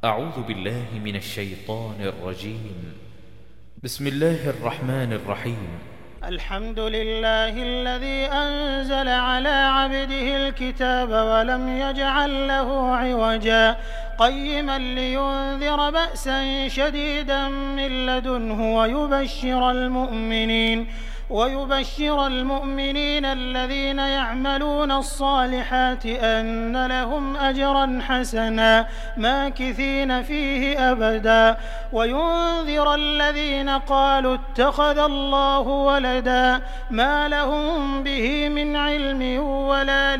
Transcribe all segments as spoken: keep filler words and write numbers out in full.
أعوذ بالله من الشيطان الرجيم. بسم الله الرحمن الرحيم. الحمد لله الذي أنزل على عبده الكتاب ولم يجعل له عوجا قيما لينذر بأسا شديدا من لدنه ويبشر المؤمنين ويبشر المؤمنين الذين يعملون الصالحات أن لهم أجرا حسنا ماكثين فيه أبدا وينذر الذين قالوا اتخذ الله ولدا ما لهم به من علم ولا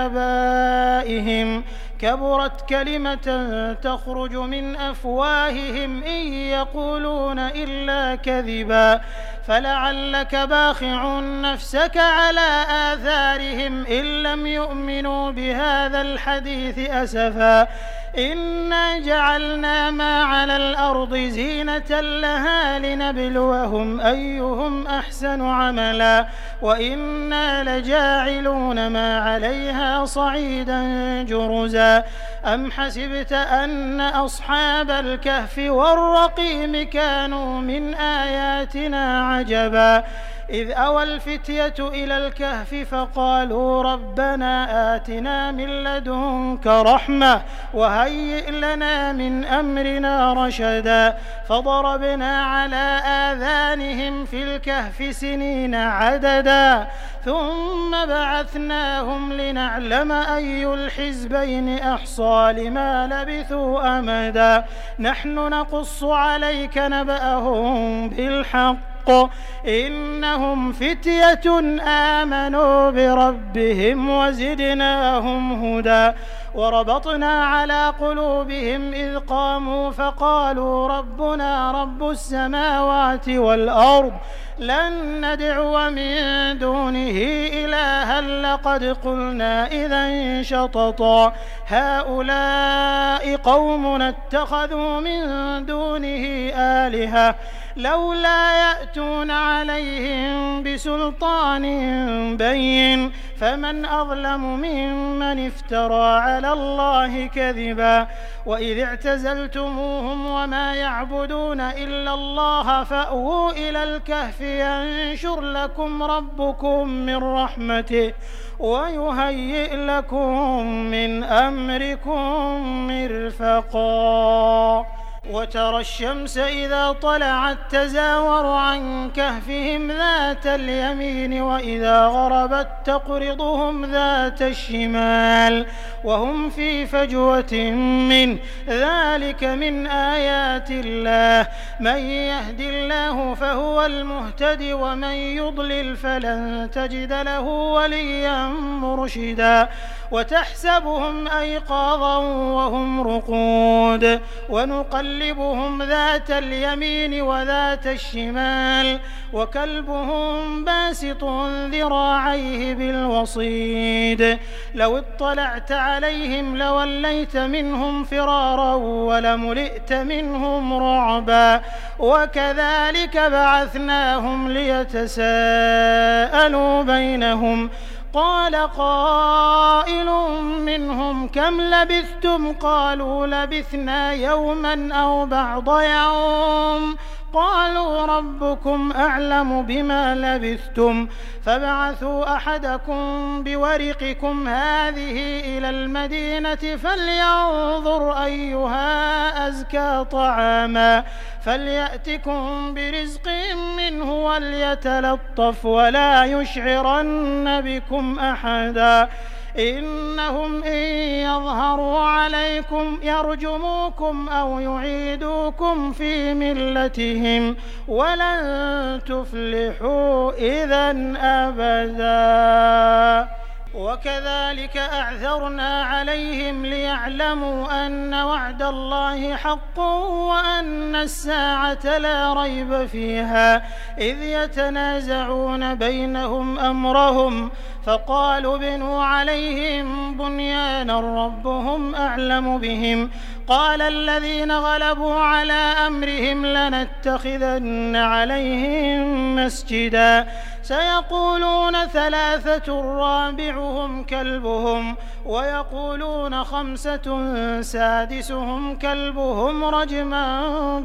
لآبائهم كبرت كلمة تخرج من أفواههم إن يقولون إلا كذبا فلعلك باخع نفسك على آثارهم إن لم يؤمنوا بهذا الحديث أسفا إنا جعلنا ما على الأرض زينة لها لنبلوهم أيهم أحسن عملا وإنا لجاعلون ما عليها صعيدا جرزا أم حسبت أن أصحاب الكهف والرقيم كانوا من آياتنا عجبا إذ أوى الفتية إلى الكهف فقالوا ربنا آتنا من لدنك رحمة وهيئ لنا من أمرنا رشدا فضربنا على آذانهم في الكهف سنين عددا ثم بعثناهم لنعلم أي الحزبين أحصى لما لبثوا أمدا نحن نقص عليك نبأهم بالحق إنهم فتية آمنوا بربهم وزدناهم هدى وربطنا على قلوبهم إذ قاموا فقالوا ربنا رب السماوات والأرض لن ندعو من دونه إلها لقد قلنا إذا شططا هؤلاء قومنا اتخذوا من دونه آلهة لولا يأتون عليهم بسلطان بين فمن أظلم ممن افترى على الله كذبا وإذ اعتزلتموهم وما يعبدون إلا الله فأووا إلى الكهف ينشر لكم ربكم من رحمته ويهيئ لكم من أمركم مرفقا وترى الشمس إذا طلعت تزاور عن كهفهم ذات اليمين وإذا غربت تقرضهم ذات الشمال وهم في فجوة منه ذلك من آيات الله من يهد الله فهو المهتد ومن يضلل فلن تجد له وليا مرشدا وتحسبهم أيقاظا وهم رقود ونقلبهم ذات اليمين وذات الشمال وكلبهم باسط ذراعيه بالوصيد لو اطلعت عليهم لوليت منهم فرارا ولملئت منهم رعبا وكذلك بعثناهم ليتساءلوا بينهم قال قائل منهم كم لبثتم قالوا لبثنا يوما أو بعض يوم قالوا ربكم أعلم بما لبثتم فابعثوا أحدكم بورقكم هذه إلى المدينة فلينظر أيها أزكى طعاما فليأتكم برزق منه وليتلطف ولا يشعرن بكم أحدا إنهم إن يظهروا عليكم يرجموكم أو يعيدوكم في ملتهم ولن تفلحوا إذا أبدا وكذلك أعثرنا عليهم ليعلموا أن وعد الله حق وأن الساعة لا ريب فيها إذ يتنازعون بينهم أمرهم فقالوا ابنوا عليهم بنيانا ربهم أعلم بهم قال الذين غلبوا على أمرهم لنتخذن عليهم مسجدا سيقولون ثلاثة رابعهم كلبهم ويقولون خمسة سادسهم كلبهم رجما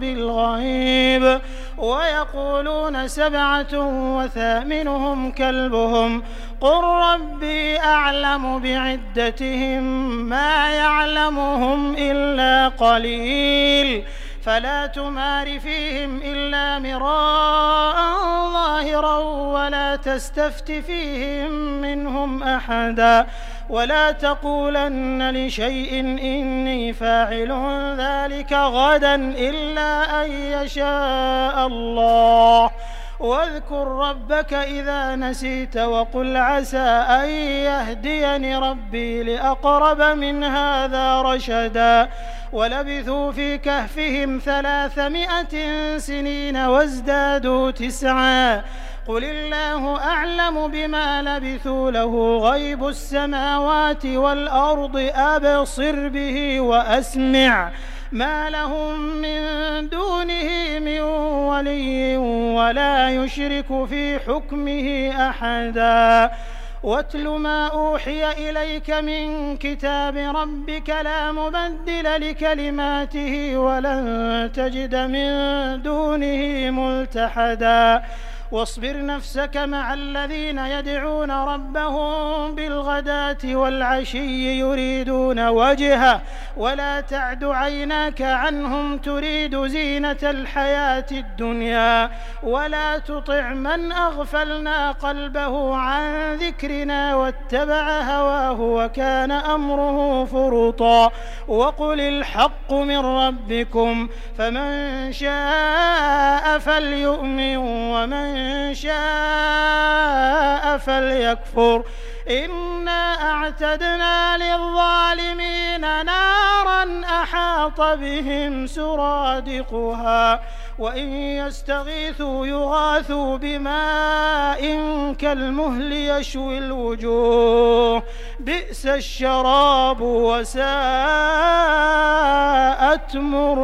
بالغيب ويقولون سبعة وثامنهم كلبهم قل ربي أعلم بعدتهم ما يعلمهم إلا قليل فلا تمار فيهم إلا مراء ظاهرا ولا تستفت فيهم منهم أحدا ولا تقولن لشيء إني فاعل ذلك غدا إلا أن يشاء الله واذكر ربك إذا نسيت وقل عسى أن يهديني ربي لأقرب من هذا رشدا ولبثوا في كهفهم ثلاثمائة سنين وازدادوا تسعا قل الله أعلم بما لبثوا له غيب السماوات والأرض أبصر به وأسمع ما لهم من دونه من ولي ولا يشرك في حكمه أحدا واتل ما أوحي إليك من كتاب ربك لا مبدل لكلماته ولن تجد من دونه ملتحدا واصبر نفسك مع الذين يدعون ربهم بالغداة والعشي يريدون وجهه ولا تعد عيناك عنهم تريد زينة الحياة الدنيا ولا تطع من أغفلنا قلبه عن ذكرنا واتبع هواه وكان أمره فرطا وقل الحق من ربكم فمن شاء فليؤمن ومن إن شاء فليكفر إنا أعتدنا للظالمين نارا أحاط بهم سرادقها وإن يستغيثوا يغاثوا بماء كالمهل يشوي الوجوه بئس الشراب وساءت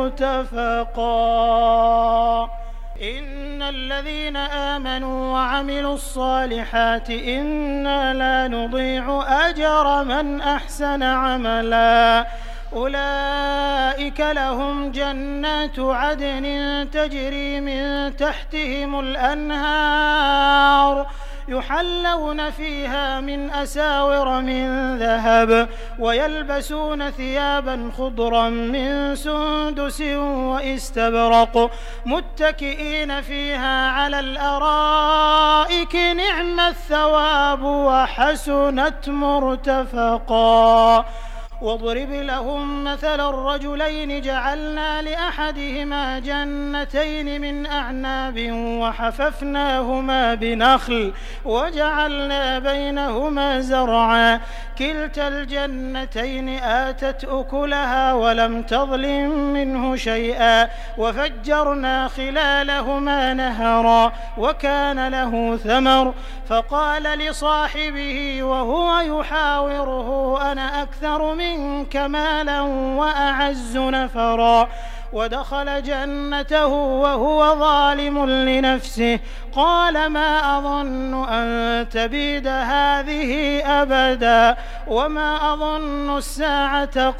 مرتفقا إن الذين آمنوا وعملوا الصالحات إنا لا نضيع أجر من أحسن عملا أولئك لهم جنات عدن تجري من تحتهم الأنهار يحلون فيها من أساور من ذهب ويلبسون ثيابا خضرا من سندس وإستبرق متكئين فيها على الأرائك نعم الثواب وحسنت مرتفقا واضرب لهم مثل الرجلين جعلنا لأحدهما جنتين من أعناب وحففناهما بنخل وجعلنا بينهما زرعا كلتا الجنتين آتت أكلها ولم تظلم منه شيئا وفجرنا خلالهما نهرا وكان له ثمر فقال لصاحبه وهو يحاوره أنا أكثر منك مالا وأعز نفرا ودخل جنته وهو ظالم لنفسه قال ما أظن أن تبيد هذه أبدا وما أظن الساعة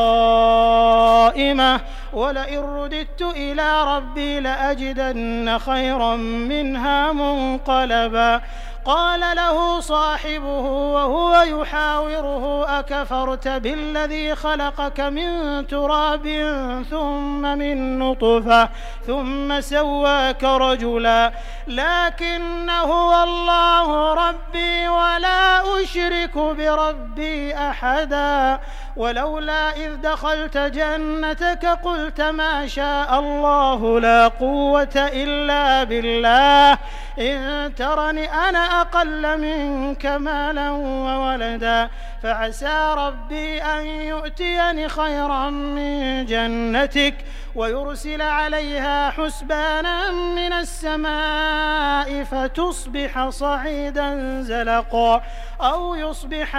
قائمة ولئن رددت إلى ربي لأجدن خيرا منها منقلبا قال له صاحبه وهو يحاوره أكفرت بالذي خلقك من تراب ثم من نطفة ثم سواك رجلا لكن هو الله ربي ولا أشرك بربي أحدا ولولا إذ دخلت جنتك قلت ما شاء الله لا قوة إلا بالله إن ترني أنا أقل منك مالا وولدا فعسى ربي أن يؤتيني خيرا من جنتك ويرسل عليها حسبانا من السماء فتصبح صعيدا زلقا أو يصبح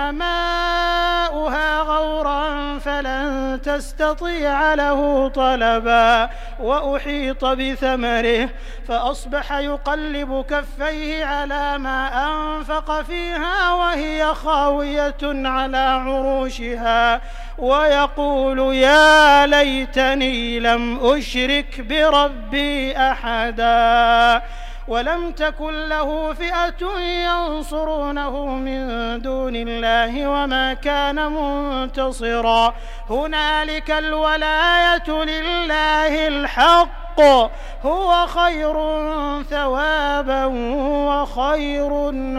ماؤها غورا فلن تستطيع له طلبا وأحيط بثمره فأصبح يقلب كفيه على ما أنفق فيها وهي خاوية على عروشها ويقول يا ليتني لم أشرك بربي أحدا ولم تكن له فئة ينصرونه من دون الله وما كان منتصرا هنالك الولاية لله الحق هو خير ثوابا وخير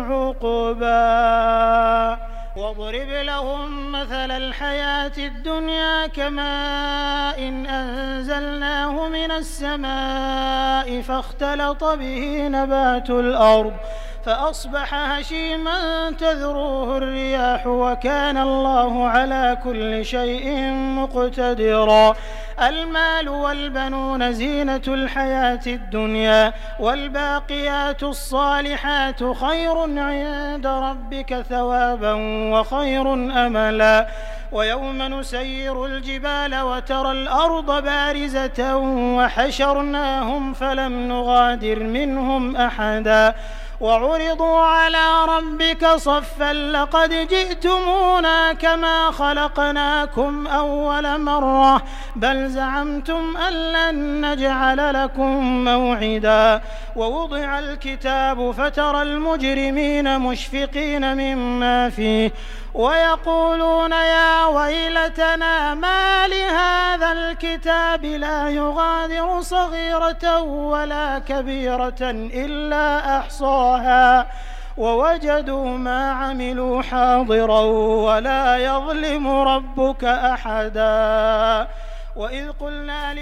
عقبا واضرب لهم مثل الحياة الدنيا كماء إن أنزلناه من السماء فاختلط به نبات الأرض فأصبح هشيما تذروه الرياح وكان الله على كل شيء مقتدرا المال والبنون زينة الحياة الدنيا والباقيات الصالحات خير عند ربك ثوابا وخير أملا ويوم نسير الجبال وترى الأرض بارزة وحشرناهم فلم نغادر منهم أحدا وعرضوا على ربك صفا لقد جئتمونا كما خلقناكم أول مرة بل زعمتم أن لن نجعل لكم موعدا ووضع الكتاب فترى المجرمين مشفقين مما فيه ويقولون يا ويلتنا ما لهذا الكتاب لا يغادر صغيرة ولا كبيرة إلا أحصاها ووجدوا ما عملوا حاضرا ولا يظلم ربك أحدا وإذ قلنا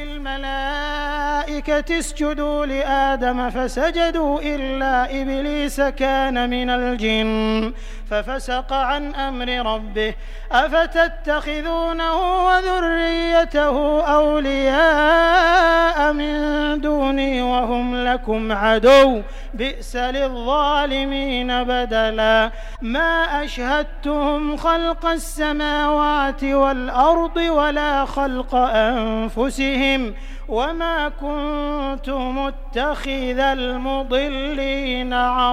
للملائكة اسجدوا لآدم فسجدوا إلا إبليس كان من الجن ففسق عن أمر ربه أفتتخذونه وذريته أولياء من دوني وهم لكم عدو بئس للظالمين بدلا ما أشهدتهم خلق السماوات والأرض ولا خلق أنفسهم وما كنت متخذ المضلين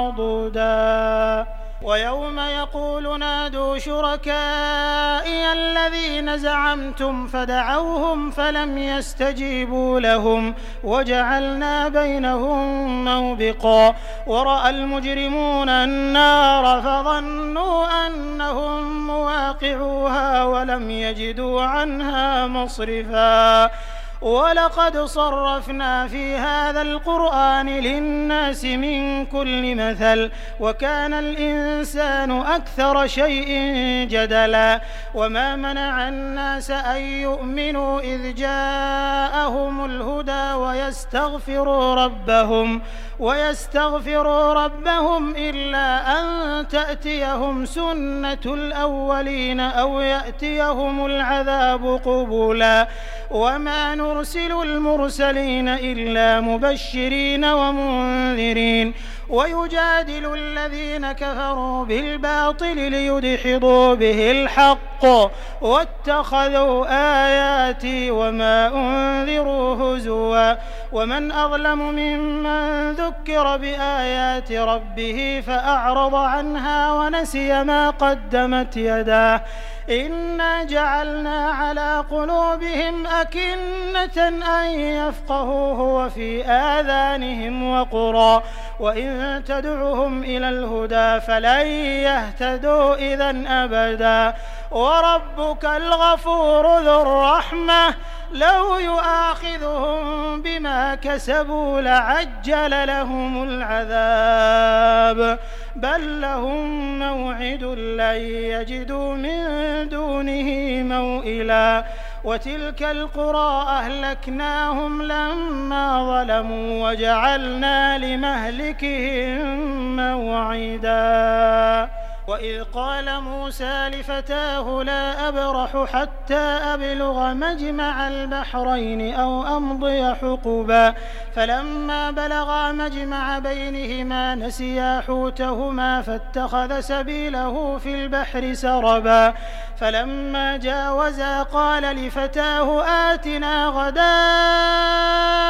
عضدا ويوم يقول نادوا شركائي الذين زعمتم فدعوهم فلم يستجيبوا لهم وجعلنا بينهم موبقا ورأى المجرمون النار فظنوا أنهم مواقعوها ولم يجدوا عنها مصرفا ولقد صرفنا في هذا القرآن للناس من كل مثل وكان الإنسان أكثر شيء جدلا وما منع الناس أن يؤمنوا إذ جاءهم الهدى ويستغفروا ربهم ويستغفروا ربهم إلا أن تأتيهم سنة الأولين أو يأتيهم العذاب قبلا وما نرسل المرسلين إلا مبشرين ومنذرين ويجادل الذين كفروا بالباطل ليدحضوا به الحق واتخذوا آياتي وما أنذروا هزوا ومن أظلم ممن ذكر بآيات ربه فأعرض عنها ونسي ما قدمت يداه إنا جعلنا على قلوبهم أكنة أن يفقهوه وفي آذانهم وقرا وإن تدعهم إلى الهدى فلن يهتدوا إذن أبدا وربك الغفور ذو الرحمة لو يؤاخذهم بما كسبوا لعجل لهم العذاب بل لهم موعد لن يجدوا من دونه موئلا وتلك القرى أهلكناهم لما ظلموا وجعلنا لمهلكهم موعدا وإذ قال موسى لفتاه لا أبرح حتى أبلغ مجمع البحرين أو أمضي حقبا فلما بلغا مجمع بينهما نسيا حوتهما فاتخذ سبيله في البحر سربا فلما جاوزا قال لفتاه آتنا غداءنا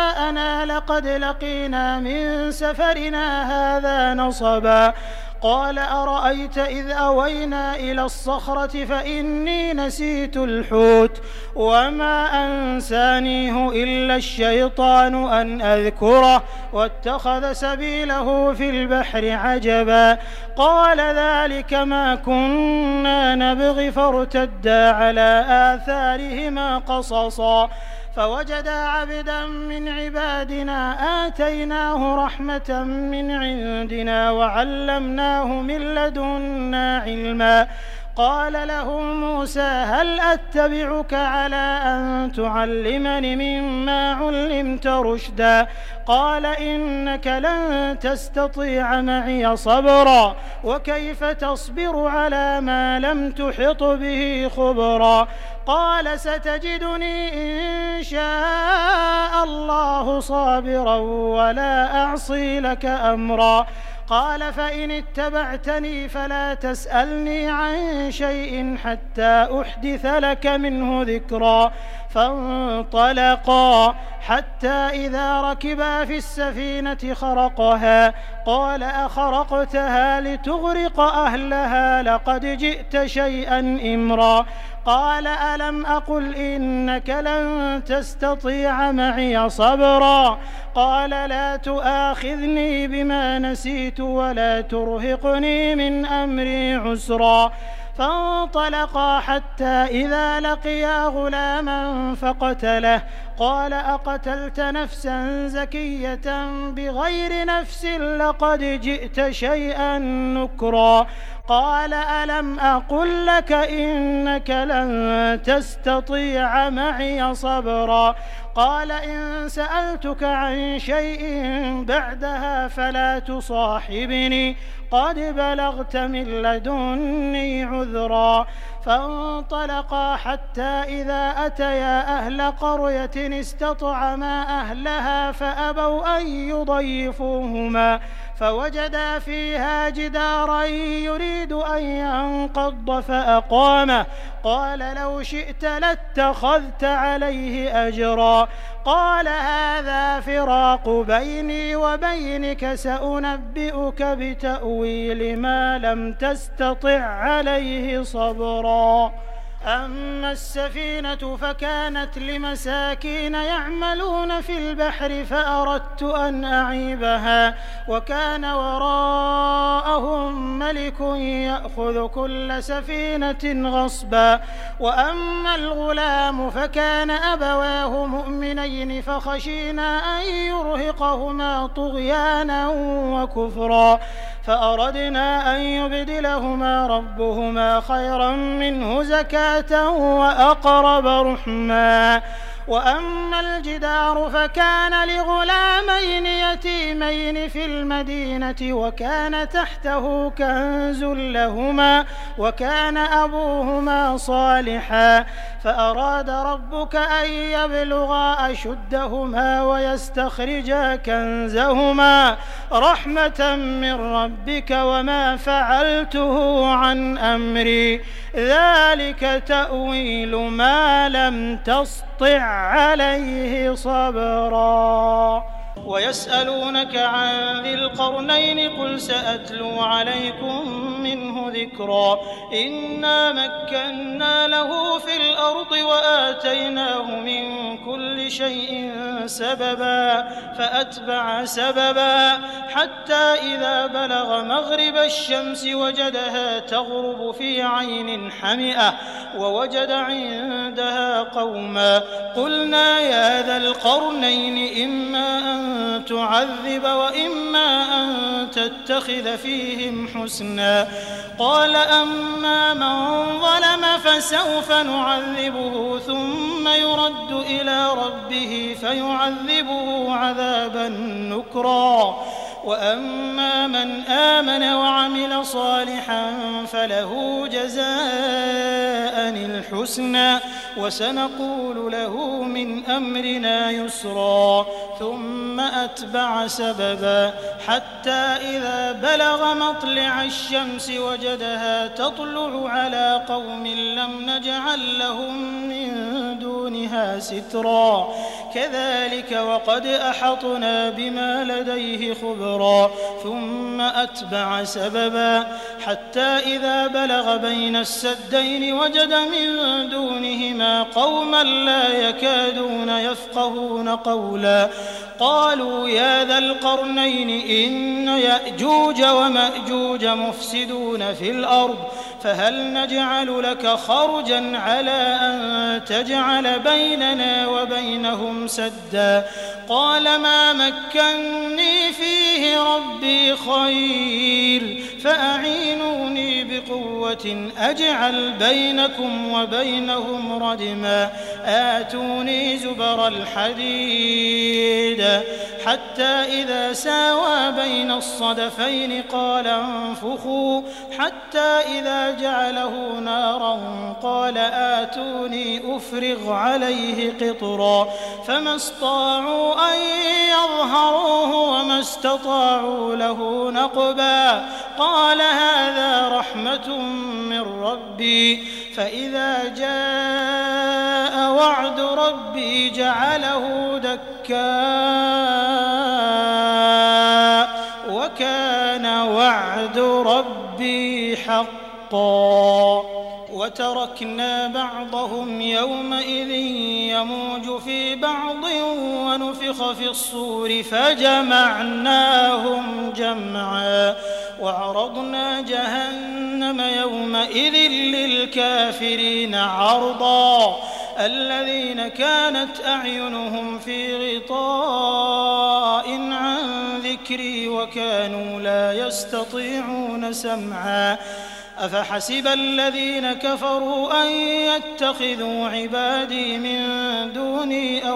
لقد لقينا من سفرنا هذا نصبا قال أرأيت إذ أوينا إلى الصخرة فإني نسيت الحوت وما أنسانيه إلا الشيطان أن أذكره واتخذ سبيله في البحر عجبا قال ذلك ما كنا نبغي فارتدا على آثارهما قصصا فوجدا عبدا من عبادنا آتيناه رحمة من عندنا وعلمناه من لدنا علما قال له موسى هل أتبعك على أن تعلمني مما علمت رشدا قال إنك لن تستطيع معي صبرا وكيف تصبر على ما لم تحط به خبرا قال ستجدني إن شاء الله صابرا ولا أعصي لك أمرا قال فإن اتبعتني فلا تسألني عن شيء حتى أحدث لك منه ذكرا فانطلقا حتى إذا ركبا في السفينة خرقها قال أخرقتها لتغرق أهلها لقد جئت شيئا إمرا قال ألم أقل إنك لن تستطيع معي صبرا قال لا تؤاخذني بما نسيت ولا ترهقني من أمري عسرا فانطلقا حتى إذا لقيا غلاما فقتله قال أقتلت نفسا زكية بغير نفس لقد جئت شيئا نكرا قال ألم أقل لك إنك لن تستطيع معي صبرا قال إن سألتك عن شيء بعدها فلا تصاحبني قد بلغت من لدني عذرا فانطلقا حتى إذا أتيا أهل قرية استطعما أهلها فأبوا أن يضيفوهما فوجدا فيها جدارا يريد أن ينقض فأقامه قال لو شئت لاتخذت عليه أجرا قال هذا فراق بيني وبينك سأنبئك بتأويل ما لم تستطع عليه صبرا أما السفينة فكانت لمساكين يعملون في البحر فأردت أن أعيبها وكان وراءهم ملك يأخذ كل سفينة غصبا وأما الغلام فكان أبواه مؤمنين فخشينا أن يرهقهما طغيانا وكفرا فأردنا أن يبدلهما ربهما خيرا منه زكاة وأقرب رحما وأما الجدار فكان لغلامين يتيمين في المدينة وكان تحته كنز لهما وكان أبوهما صالحا فأراد ربك أن يبلغا أشدهما ويستخرجا كنزهما رحمة من ربك وما فعلته عن أمري ذلك تأويل ما لم تسطع عليه صبرا ويسألونك عن ذي القرنين قل سأتلو عليكم منه ذكرا إنا مكنا له في الأرض وآتيناه من كل شيء سببا فأتبع سببا حتى إذا بلغ مغرب الشمس وجدها تغرب في عين حمئة ووجد عندها قوما قلنا يا ذا القرنين إما أن تعذب وإما أن تتخذ فيهم حسنا قال أما من ظلم فسوف نعذبه ثم يرد إلى ربه فيعذبه عذابا نكرا وأما من آمن وعمل صالحا فله جزاء الحسنى وسنقول له من أمرنا يسرا ثم أتبع سببا حتى إذا بلغ مطلع الشمس وجدها تطلع على قوم لم نجعل لهم من دونها سترا كذلك وقد أحطنا بما لديه خبرا ثم أتبع سببا حتى إذا بلغ بين السدين وجد من دونهما قوما لا يكادون يفقهون قولا قالوا يا ذا القرنين إن يأجوج ومأجوج مفسدون في الأرض فهل نجعل لك خرجا على أن تجعل بيننا وبينهم سدا قال ما مكني فيه ربي خير فأعينوني بقوة أجعل بينكم وبينهم ردما آتوني زبر الحديد حتى إذا ساوى بين الصدفين قال انفخوا حتى إذا جعله نارا قال آتوني أفرغ عليه قطرا فما استطاعوا أن يظهروه وما استطاعوا له نقبا قال هذا رحمة من ربي فإذا جاء وعد ربي جعله دكا وكان وعد ربي حقا وتركنا بعضهم يومئذ يموج في بعض ونفخ في الصور فجمعناهم جمعا وعرضنا جهنم يومئذ للكافرين عرضا الذين كانت أعينهم في غطاء عن ذكري وكانوا لا يستطيعون سمعا أفحسب الذين كفروا أن يتخذوا عبادي من دوني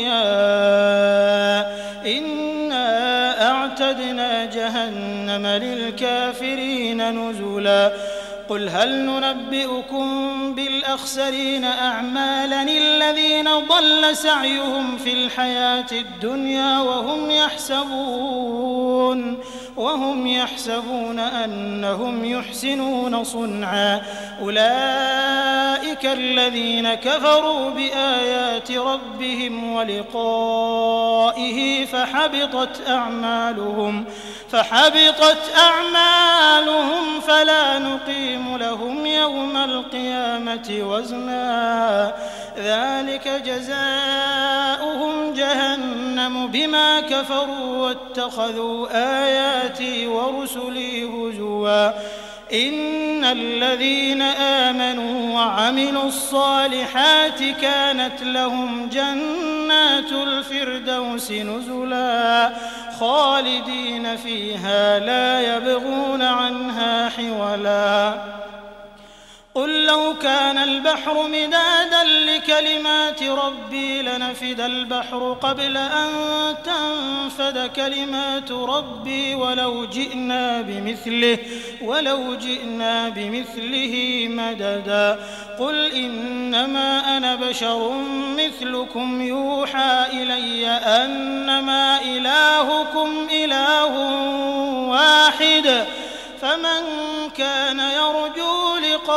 أولياء إنا أعتدنا جهنم للكافرين نزلا قل هل ننبئكم بالأخسرين أعمالا الذين ضل سعيهم في الحياة الدنيا وهم يحسبون وهم يحسبون أنهم يحسنون صنعا أولئك الذين كفروا بآيات ربهم ولقائه فحبطت أعمالهم فحبطت أعمالهم فلا نقيم لهم يوم القيامة وزنا ذلك جزاؤهم جهنم بما كفروا واتخذوا آياتي ورسلي هزوا إن الذين آمنوا وعملوا الصالحات كانت لهم جنات الفردوس نزلا خالدين فيها لا يبغون عنها حولا قل لو كان البحر مدادا لكلمات ربي لنفد البحر قبل أن تنفد كلمات ربي ولو جئنا بمثله ولو جئنا بمثله مددا قل إنما أنا بشر مثلكم يوحى إلي أنما إلهكم إله واحد فمن كان يرجو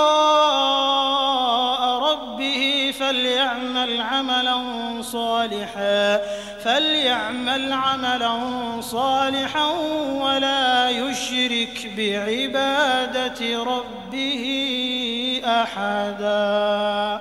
لقاء ربه فليعمل عملا صالحا فليعمل عملا صالحا ولا يشرك بعبادة ربه أحدا.